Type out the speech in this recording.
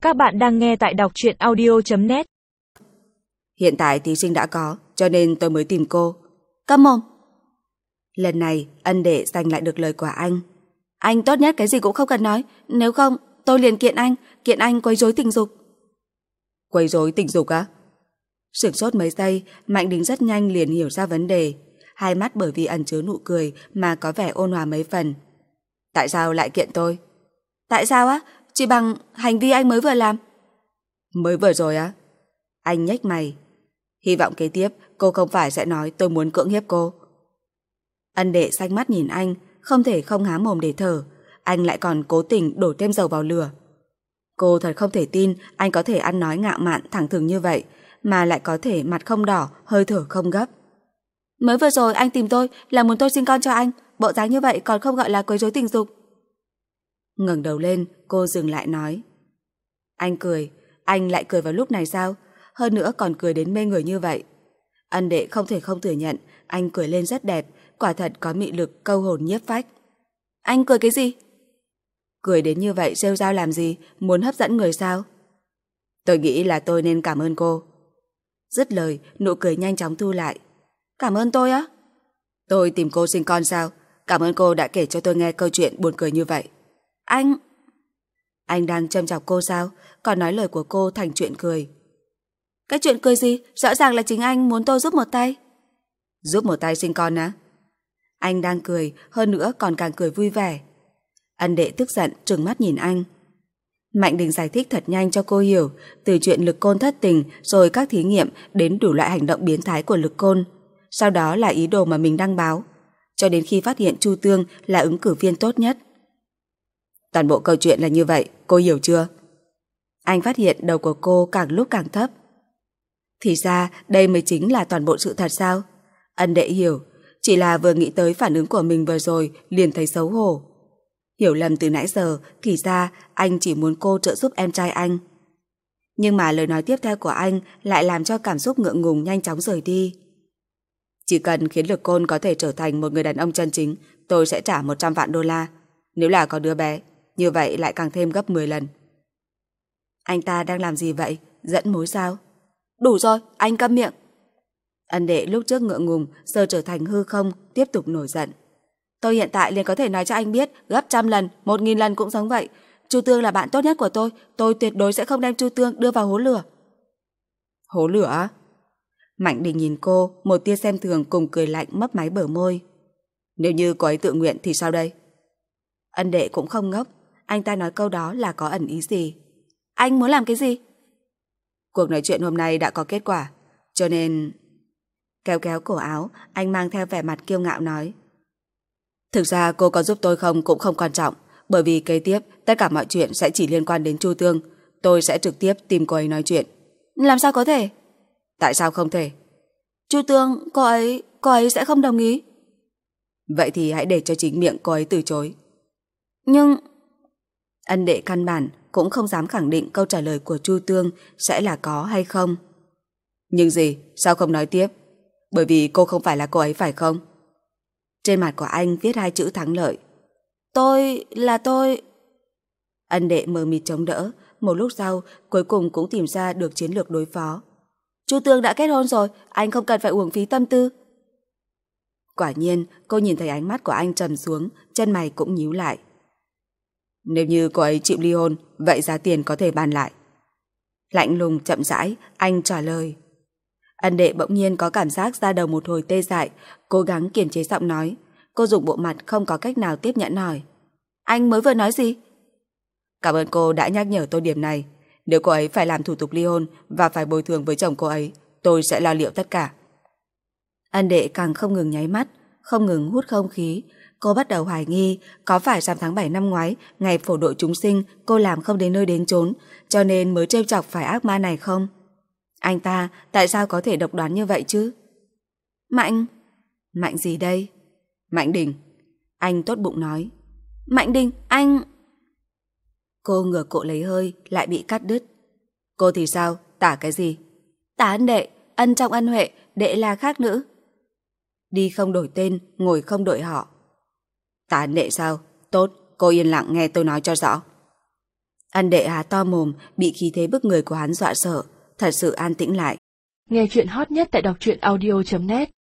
Các bạn đang nghe tại đọc truyện audio.net. Hiện tại thí sinh đã có, cho nên tôi mới tìm cô. Câm mồm. Lần này, ân đệ giành lại được lời của anh. Anh tốt nhất cái gì cũng không cần nói, nếu không, tôi liền kiện anh quấy rối tình dục. Quấy rối tình dục á? Sửng sốt mấy giây, Mạnh Đình rất nhanh liền hiểu ra vấn đề. Hai mắt bởi vì ẩn chứa nụ cười mà có vẻ ôn hòa mấy phần. Tại sao lại kiện tôi? Tại sao á? Chỉ bằng hành vi anh mới vừa làm. Mới vừa rồi á? Anh nhếch mày. Hy vọng kế tiếp cô không phải sẽ nói tôi muốn cưỡng hiếp cô. Ân đệ xanh mắt nhìn anh, không thể không há mồm để thở. Anh lại còn cố tình đổ thêm dầu vào lửa. Cô thật không thể tin anh có thể ăn nói ngạo mạn thẳng thừng như vậy, mà lại có thể mặt không đỏ, hơi thở không gấp. Mới vừa rồi anh tìm tôi là muốn tôi sinh con cho anh, bộ dáng như vậy còn không gọi là quấy rối tình dục. Ngẩng đầu lên, cô dừng lại nói. Anh cười, anh lại cười vào lúc này sao? Hơn nữa còn cười đến mê người như vậy. Ân đệ không thể không thừa nhận, anh cười lên rất đẹp, quả thật có mị lực câu hồn nhiếp phách. Anh cười cái gì? Cười đến như vậy rêu rao làm gì, muốn hấp dẫn người sao? Tôi nghĩ là tôi nên cảm ơn cô. Dứt lời, nụ cười nhanh chóng thu lại. Cảm ơn tôi á? Tôi tìm cô sinh con sao? Cảm ơn cô đã kể cho tôi nghe câu chuyện buồn cười như vậy. Anh đang châm chọc cô sao? Còn nói lời của cô thành chuyện cười. Cái chuyện cười gì? Rõ ràng là chính anh muốn tôi giúp một tay. Giúp một tay sinh con á? Anh đang cười, hơn nữa còn càng cười vui vẻ. Ân đệ tức giận trừng mắt nhìn anh. Mạnh Đình giải thích thật nhanh cho cô hiểu, từ chuyện lực côn thất tình rồi các thí nghiệm đến đủ loại hành động biến thái của lực côn. Sau đó là ý đồ mà mình đăng báo, cho đến khi phát hiện Chu Tương là ứng cử viên tốt nhất. Toàn bộ câu chuyện là như vậy, cô hiểu chưa? Anh phát hiện đầu của cô càng lúc càng thấp. Thì ra đây mới chính là toàn bộ sự thật sao? Ân đệ hiểu, chỉ là vừa nghĩ tới phản ứng của mình vừa rồi liền thấy xấu hổ. Hiểu lầm từ nãy giờ, thì ra anh chỉ muốn cô trợ giúp em trai anh. Nhưng mà lời nói tiếp theo của anh lại làm cho cảm xúc ngượng ngùng nhanh chóng rời đi. Chỉ cần khiến lực côn có thể trở thành một người đàn ông chân chính, tôi sẽ trả 100 vạn đô la. Nếu là có đứa bé, như vậy lại càng thêm gấp 10 lần. Anh ta đang làm gì vậy? Dẫn mối sao? Đủ rồi, anh câm miệng. Ân đệ lúc trước ngượng ngùng, giờ trở thành hư không, tiếp tục nổi giận. Tôi hiện tại liền có thể nói cho anh biết gấp 100 lần, 1000 lần cũng giống vậy. Chu Tương là bạn tốt nhất của tôi tuyệt đối sẽ không đem Chu Tương đưa vào hố lửa. Hố lửa á? Mạnh Đình nhìn cô, một tia xem thường cùng cười lạnh mấp máy bờ môi. Nếu như cô ấy tự nguyện thì sao đây? Ân đệ cũng không ngốc, anh ta nói câu đó là có ẩn ý gì? Anh muốn làm cái gì? Cuộc nói chuyện hôm nay đã có kết quả, cho nên... Kéo kéo cổ áo, anh mang theo vẻ mặt kiêu ngạo nói. Thực ra cô có giúp tôi không cũng không quan trọng, bởi vì kế tiếp tất cả mọi chuyện sẽ chỉ liên quan đến Chu Tương. Tôi sẽ trực tiếp tìm cô ấy nói chuyện. Làm sao có thể? Tại sao không thể? Chu Tương, cô ấy sẽ không đồng ý. Vậy thì hãy để cho chính miệng cô ấy từ chối. Nhưng... Ân đệ căn bản cũng không dám khẳng định câu trả lời của Chu Tương sẽ là có hay không. Nhưng gì? Sao không nói tiếp? Bởi vì cô không phải là cô ấy phải không? Trên mặt của anh viết 2 chữ thắng lợi. Tôi... Ân đệ mờ mịt chống đỡ, một lúc sau cuối cùng cũng tìm ra được chiến lược đối phó. Chu Tương đã kết hôn rồi, anh không cần phải uổng phí tâm tư. Quả nhiên, cô nhìn thấy ánh mắt của anh trầm xuống, chân mày cũng nhíu lại. Nếu như cô ấy chịu ly hôn, vậy giá tiền có thể bàn lại. Lạnh lùng chậm rãi, anh trả lời. Ân đệ bỗng nhiên có cảm giác da đầu một hồi tê dại, cố gắng kiềm chế giọng nói. Cô dùng bộ mặt không có cách nào tiếp nhận hỏi. Anh mới vừa nói gì? Cảm ơn cô đã nhắc nhở tôi điểm này. Nếu cô ấy phải làm thủ tục ly hôn và phải bồi thường với chồng cô ấy, tôi sẽ lo liệu tất cả. Ân đệ càng không ngừng nháy mắt, không ngừng hút không khí. Cô bắt đầu hoài nghi có phải rằm tháng 7 năm ngoái, ngày phổ độ chúng sinh, cô làm không đến nơi đến chốn, cho nên mới trêu chọc phải ác ma này không? Anh ta tại sao có thể độc đoán như vậy chứ? Mạnh gì đây? Mạnh Đình. Anh tốt bụng nói. Mạnh Đình, anh... Cô ngửa cổ lấy hơi, lại bị cắt đứt. Cô thì sao? Tả cái gì? Tả ân đệ, ân trong ân huệ, đệ là khác nữ. Đi không đổi tên, ngồi không đổi họ. Tả ân đệ sao? Tốt, cô yên lặng nghe tôi nói cho rõ. Ân đệ há to mồm, bị khí thế bức người của hắn dọa sợ, thật sự an tĩnh lại. Nghe chuyện hot nhất tại đọc truyện audio.net